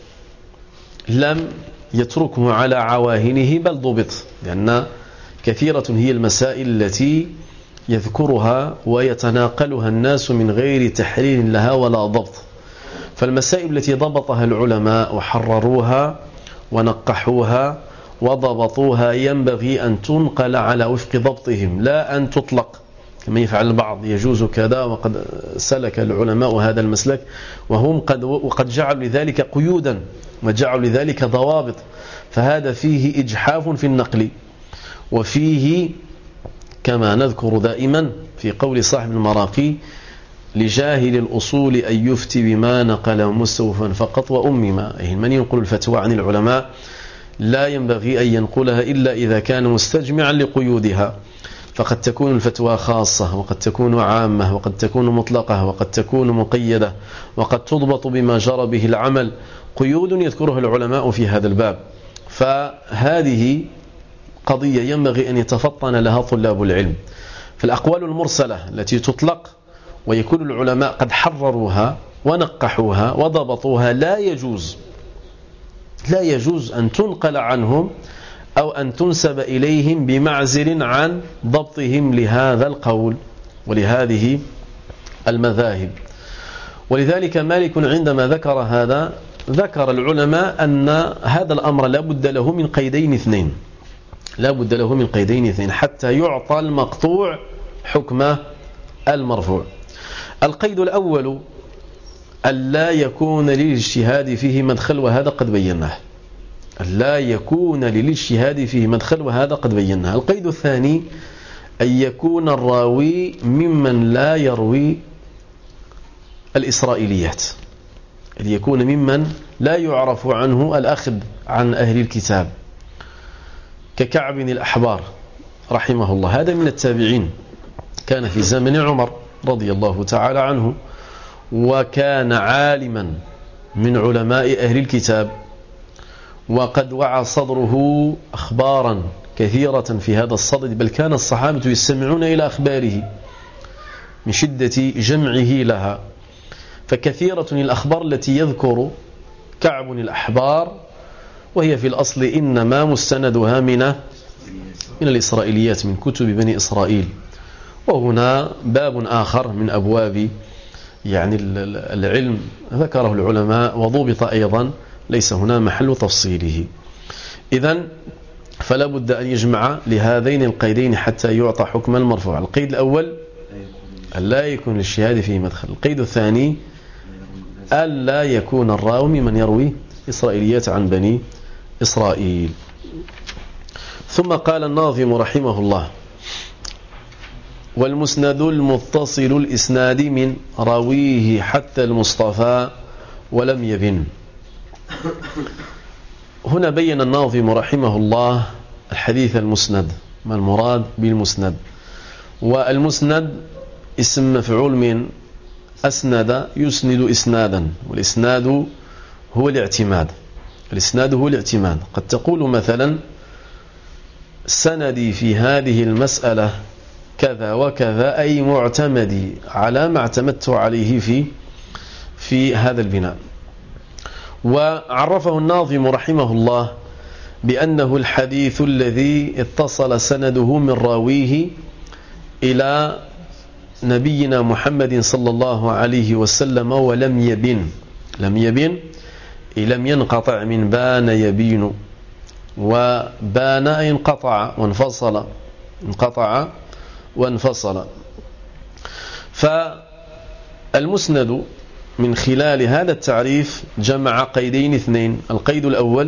لم يتركه على عواهنه بل ضبط، لأن كثيرة هي المسائل التي يذكرها ويتناقلها الناس من غير تحرير لها ولا ضبط. فالمسائل التي ضبطها العلماء وحرروها ونقحوها وضبطوها ينبغي أن تنقل على وفق ضبطهم، لا أن تطلق كما يفعل البعض: يجوز كذا، وقد سلك العلماء هذا المسلك وهم قد وقد جعلوا لذلك قيودا وجعلوا لذلك ضوابط. فهذا فيه إجحاف في النقل، وفيه كما نذكر دائما في قول صاحب المراقي: لجاهل الأصول أن يفتي بما نقل مستوفا فقط وأمما. أي من ينقل الفتوى عن العلماء لا ينبغي أن ينقلها إلا إذا كان مستجمعا لقيودها، فقد تكون الفتوى خاصة وقد تكون عامة وقد تكون مطلقة وقد تكون مقيدة وقد تضبط بما جرى به العمل، قيود يذكرها العلماء في هذا الباب. فهذه قضية ينبغي أن يتفطن لها طلاب العلم. فالأقوال المرسلة التي تطلق ويكون العلماء قد حرروها ونقحوها وضبطوها لا يجوز لا يجوز أن تنقل عنهم أو أن تنسب إليهم بمعزل عن ضبطهم لهذا القول ولهذه المذاهب. ولذلك مالك عندما ذكر هذا ذكر العلماء أن هذا الأمر لا بد له من قيدين اثنين لا بد له من قيدين اثنين حتى يعطى المقطوع حكم المرفوع. القيد الأول ألا يكون للاجتهاد فيه مدخل، وهذا قد بيناه ألا يكون للاجتهاد فيه مدخل وهذا قد بيناه. القيد الثاني أن يكون الراوي ممن لا يروي الإسرائيليات، أن يكون ممن لا يعرف عنه الأخذ عن أهل الكتاب ككعب الأحبار رحمه الله، هذا من التابعين، كان في زمن عمر رضي الله تعالى عنه، وكان عالما من علماء أهل الكتاب، وقد وعى صدره أخبارا كثيرة في هذا الصدد، بل كان الصحابة يستمعون إلى أخباره من شدة جمعه لها. فكثيرة الأخبار التي يذكر كعب الأحبار وهي في الأصل إنما مستندها من من الإسرائيليات، من كتب بني إسرائيل. وهنا باب آخر من أبواب يعني العلم ذكره العلماء وضبط أيضا، ليس هنا محل تفصيله. إذن فلا بد أن يجمع لهذين القيدين حتى يعطى حكم المرفوع. القيد الأول ألا يكون للشهادة فيه مدخل. القيد الثاني ألا يكون الراوي من يروي إسرائيليات عن بني إسرائيل. ثم قال الناظم رحمه الله: والمسند المتصل الإسناد من راويه حتى المصطفى ولم يبن. هنا بين الناظم رحمه الله الحديث المسند. ما المراد بالمسند؟ والمسند اسم مفعول من أسند يسند إسنادا، والإسناد هو الاعتماد. الإسناد هو الاعتماد. قد تقول مثلا سندي في هذه المسألة كذا وكذا، أي معتمدي على ما اعتمدت عليه في في هذا البناء. وعرفه الناظم رحمه الله بأنه الحديث الذي اتصل سنده من راويه إلى نبينا محمد صلى الله عليه وسلم ولم يبن. لم يبن لم ينقطع من بان يبين، وبان انقطع وانفصل، انقطع وانفصل. فالمسند من خلال هذا التعريف جمع قيدين اثنين. القيد الأول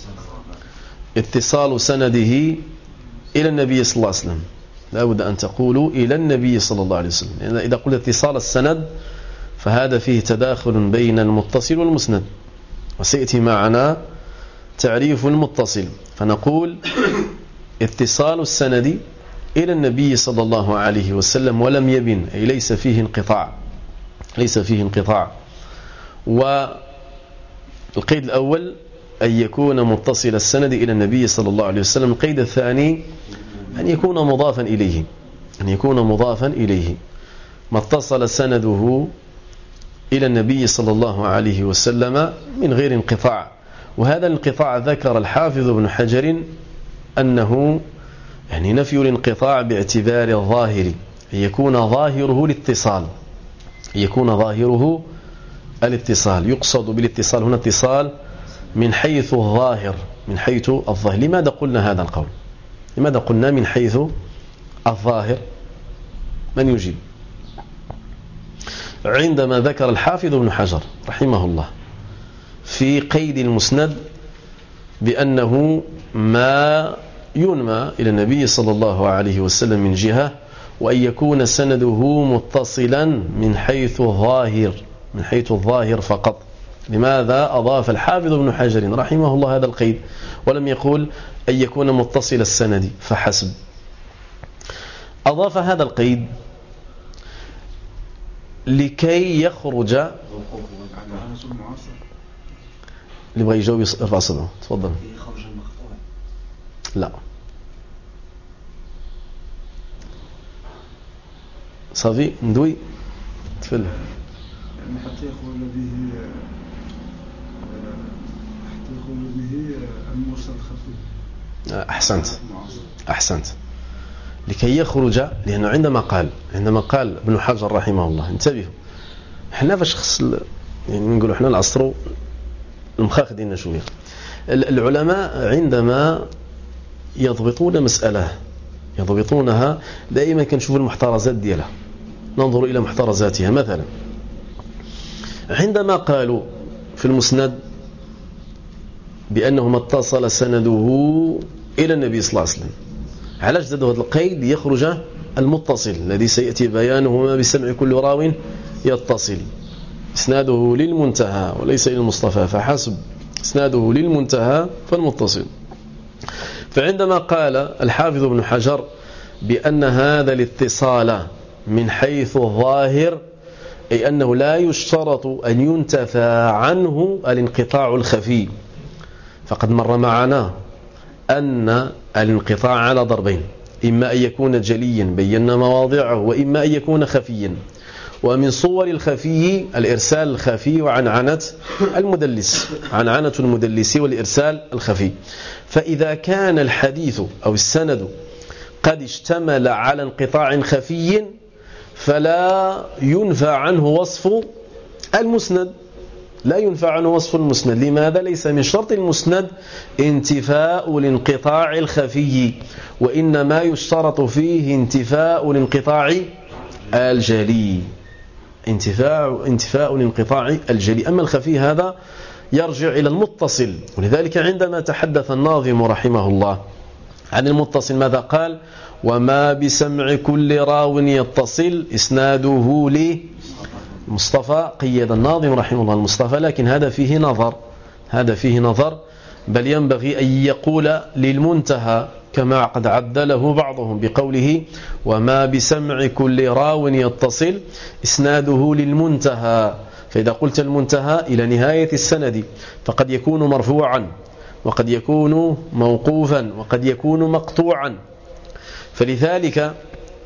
اتصال سنده إلى النبي صلى الله عليه وسلم، لا بد أن تقولوا إلى النبي صلى الله عليه وسلم، لأن إذا قلت اتصال السند فهذا فيه تداخل بين المتصل والمسند، وسيأتي معنا تعريف المتصل. فنقول اتصال السند إلى النبي صلى الله عليه وسلم ولم يبن، أي ليس فيه انقطاع، ليس فيه انقطاع. والقيد الأول أن يكون متصل السند إلى النبي صلى الله عليه وسلم. القيد الثاني أن يكون مضافا إليه، أن يكون مضافا إليه، ما اتصل سنده إلى النبي صلى الله عليه وسلم من غير انقطاع. وهذا الانقطاع ذكر الحافظ ابن حجر أنه يعني نفي الانقطاع باعتبار الظاهر، أن يكون ظاهره الاتصال، أن يكون ظاهره الاتصال. يقصد بالاتصال هنا اتصال من حيث الظاهر، من حيث الظاهر. لماذا قلنا هذا القول؟ لماذا قلنا من حيث الظاهر؟ من يجيب؟ عندما ذكر الحافظ ابن حجر رحمه الله في قيد المسند بأنه ما ينمى إلى النبي صلى الله عليه وسلم من جهة، وأن يكون سنده متصلا من حيث الظاهر، من حيث الظاهر فقط. لماذا أضاف الحافظ ابن حجر رحمه الله هذا القيد ولم يقول أن يكون متصل السند فحسب؟ أضاف هذا القيد لكي يخرج. اللي بغى يجاوب يرفع صدره، تفضل. لا صافي ندوي تفل يعني حتى يخرج به، حتى يخرج به المرسل الخفي. أحسنت أحسنت لكي يخرج، لأنه عندما قال عندما قال ابن حجر رحمه الله، انتبهوا احنا فاش خص يعني نقولوا احنا العصر المخاخدين شويه. العلماء عندما يضبطون مسألة يضبطونها دائما كنشوفوا المحترزات ديالها، ننظر إلى محترزاتها. مثلا عندما قالوا في المسند بأنه ما اتصل سنده إلى النبي صلى الله عليه وسلم، علاش زادوا هذا القيد؟ يخرج المتصل الذي سيأتي بيانه ما بسمع كل راو يتصل، اسناده للمنتهى وليس للمصطفى فحسب، اسناده للمنتهى فالمتصل. فعندما قال الحافظ ابن حجر بأن هذا الاتصال من حيث الظاهر، أي أنه لا يشترط أن ينتفى عنه الانقطاع الخفي، فقد مر معنا أن الانقطاع على ضربين، إما أن يكون جليا بينا مواضعه، وإما أن يكون خفيا. ومن صور الخفي الإرسال الخفي وعنعنة المدلس، عنعنة المدلس والإرسال الخفي. فإذا كان الحديث أو السند قد اشتمل على انقطاع خفي فلا ينفى عنه وصف المسند، لا ينفى عنه وصف المسند. لماذا؟ ليس من شرط المسند انتفاء الانقطاع الخفي، وإنما يشترط فيه انتفاء الانقطاع الجلي، انتفاء انتفاء الانقطاع الجلي. أما الخفي هذا يرجع إلى المتصل. ولذلك عندما تحدث الناظم رحمه الله عن المتصل ماذا قال؟ وما بسمع كل راو يتصل إسناده المصطفى قيد الناظم رحمه الله المصطفى، لكن هذا فيه نظر، هذا فيه نظر، بل ينبغي أن يقول للمنتهى كما قد عدله بعضهم بقوله وما بسمع كل راو يتصل إسناده للمنتهى. فإذا قلت المنتهى إلى نهاية السند فقد يكون مرفوعا وقد يكون موقوفا وقد يكون مقطوعا. فلذلك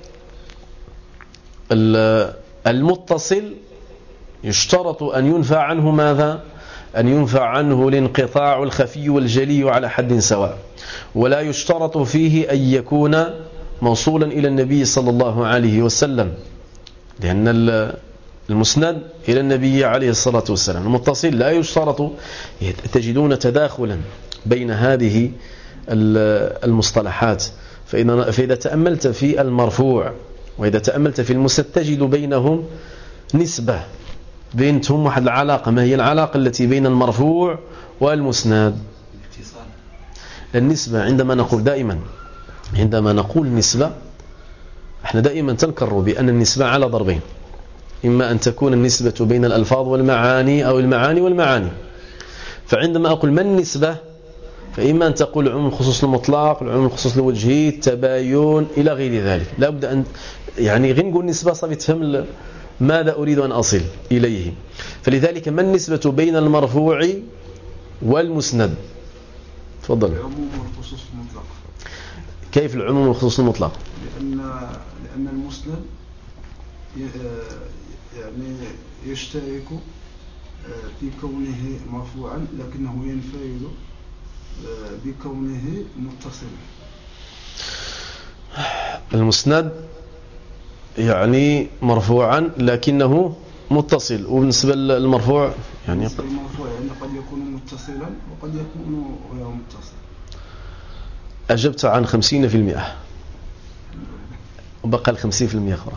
المتصل يشترط أن ينفى عنه ماذا؟ أن ينفى عنه الانقطاع الخفي والجلي على حد سواء، ولا يشترط فيه أن يكون موصولا إلى النبي صلى الله عليه وسلم، لأن المسند إلى النبي عليه الصلاة والسلام. المتصل لا يشترط. تجدون تداخلا بين هذه المصطلحات. فإذا تأملت في المرفوع وإذا تأملت في المسند تجد بينهم نسبة، بينهم واحد العلاقة. ما هي العلاقة التي بين المرفوع والمسند؟ النسبة. عندما نقول دائما عندما نقول نسبة احنا دائما تنكر بأن النسبة على ضربين، إما أن تكون النسبة بين الألفاظ والمعاني أو المعاني والمعاني. فعندما أقول ما النسبة فإما أن تقول العموم الخصوص المطلق، العموم الخصوص الوجهي، التباين إلى غير ذلك. لا بد أن يعني غير نقول نسبة صافي تفهم ماذا أريد أن أصل إليه. فلذلك ما النسبة بين المرفوع والمسند؟ تفضل. العموم والخصوص المطلق. كيف العموم والخصوص المطلق؟ لأن لأن المسند يعني يشترك في كونه مرفوعا لكنه ينفرد بكونه متصلا. المسند يعني مرفوعا لكنه متصل، وبالنسبة للمرفوع يعني المرفوع يعني قد يكون متصلا وقد يكون غير متصل. أجبت عن خمسين في المئة وبقى الخمسين في المئة أخرى.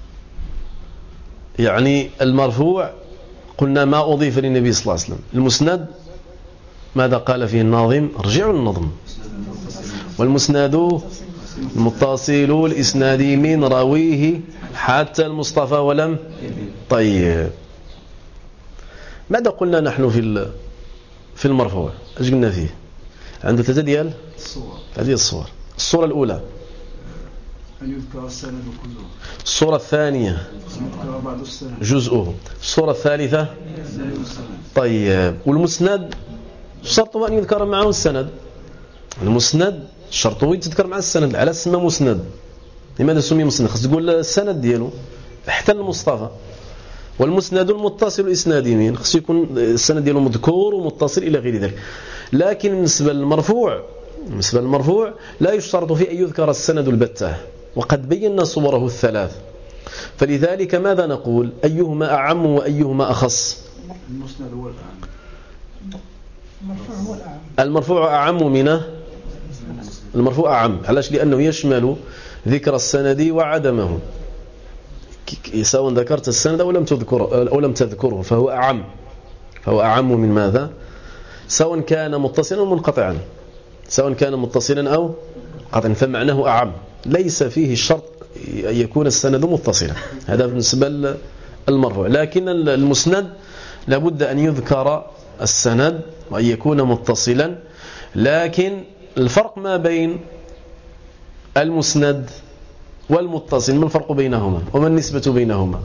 يعني المرفوع قلنا ما أضيف للنبي صلى الله عليه وسلم. المسند ماذا قال فيه الناظم؟ ارجعوا للنظم. والمسند المتصل الإسناد من راويه حتى المصطفى ولم. طيب ماذا قلنا نحن في في المرفوع؟ ايش قلنا فيه؟ عنده ثلاثة ديال الصور. هذه الصور. الصورة الأولى أن يذكر السند كله. الصورة الثانية يذكر بعض السند جزءه. الصورة الثالثة طيب. والمسند شرطه أن يذكر معه السند. المسند شرطه تذكر مع السند. على اسمه مسند. لماذا سمي مسند؟ خص تقول السند ديالو حتى المصطفى. والمسند المتصل الاسنادي مين؟ خص يكون السند ديالو مذكور ومتصل الى غير ذلك. لكن بالنسبه للمرفوع بالنسبه للمرفوع لا يشترط فيه ان يذكر السند البتة، وقد بينا صوره الثلاث. فلذلك ماذا نقول؟ ايهما اعم وايهما اخص؟ المسند هو الاعم. المرفوع هو الاعم. المرفوع اعم من المرفوع أعم. علاش؟ لأنه يشمل ذكر السند وعدمه، سواء ذكرت السند أو لم تذكره أو لم تذكره فهو أعم. فهو أعم من ماذا؟ سواء كان متصلا أو منقطعا، سواء كان متصلا أو قطعا فمعناه أعم. ليس فيه الشرط أن يكون السند متصلا. هذا بالنسبة للمرفوع. لكن المسند لابد أن يذكر السند وأن يكون متصلا. لكن الفرق ما بين المسند والمتصل، ما الفرق بينهما وما النسبة بينهما؟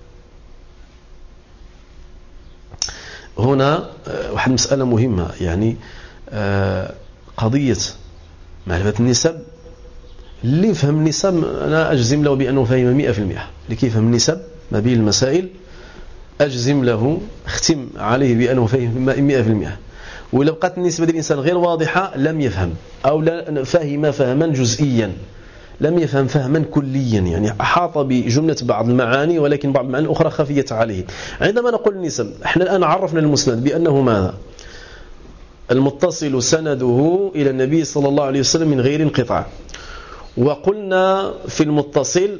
هنا واحد مسألة مهمة، يعني قضية معرفة النسب. اللي يفهم النسب أنا أجزم له بأنه فهم مئة في المئة. اللي كيفهم النسب ما بين المسائل أجزم له اختم عليه بأنه فهم مئة في المئة. ولو بقت النسبة الإنسان غير واضحة لم يفهم، أو لا فهم فهما جزئيا، لم يفهم فهما كليا، يعني أحاط بجملة بعض المعاني ولكن بعض المعاني الأخرى خفيت عليه. عندما نقول النسب احنا الآن عرفنا المسند بأنه ماذا؟ المتصل سنده إلى النبي صلى الله عليه وسلم من غير انقطاع. وقلنا في المتصل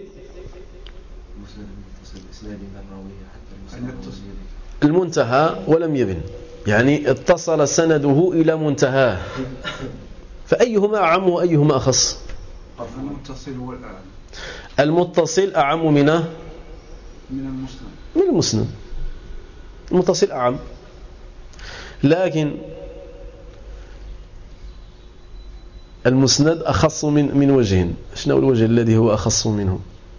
المنتهى ولم يبن، يعني اتصل سنده إلى منتهاه. فأيهما أعم وأيهما أخص؟ المتصل هو الأعم. المتصل أعم من من المسند من المسند. المتصل أعم، لكن المسند أخص من من وجه. شنو الوجه الذي هو أخص منه؟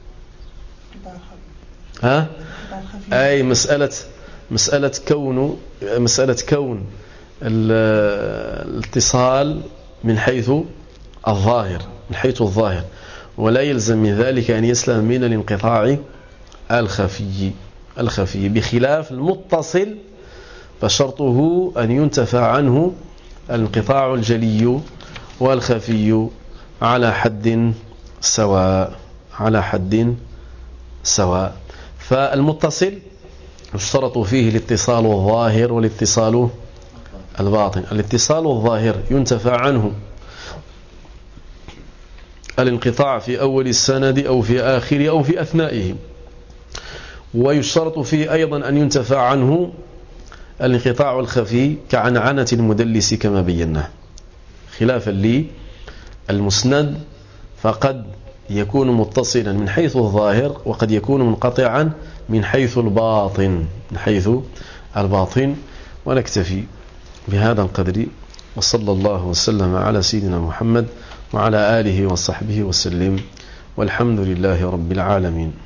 ها؟ أي مسألة مسألة كون مسألة كون الاتصال من حيث الظاهر من حيث الظاهر ولا يلزم من ذلك أن يسلم من الانقطاع الخفي الخفي بخلاف المتصل فشرطه أن ينتفى عنه الانقطاع الجلي والخفي على حد سواء على حد سواء. فالمتصل يشترط فيه الاتصال الظاهر والاتصال الباطن. الاتصال الظاهر ينتفى عنه الانقطاع في أول السند أو في آخره أو في أثنائه، ويشترط فيه أيضا أن ينتفى عنه الانقطاع الخفي كعنعنة المدلس كما بيناه، خلافا لي المسند فقد يكون متصلا من حيث الظاهر وقد يكون منقطعا من حيث الباطن من حيث الباطن. ونكتفي بهذا القدر، وصلى الله وسلم على سيدنا محمد وعلى آله وصحبه وسلم، والحمد لله رب العالمين.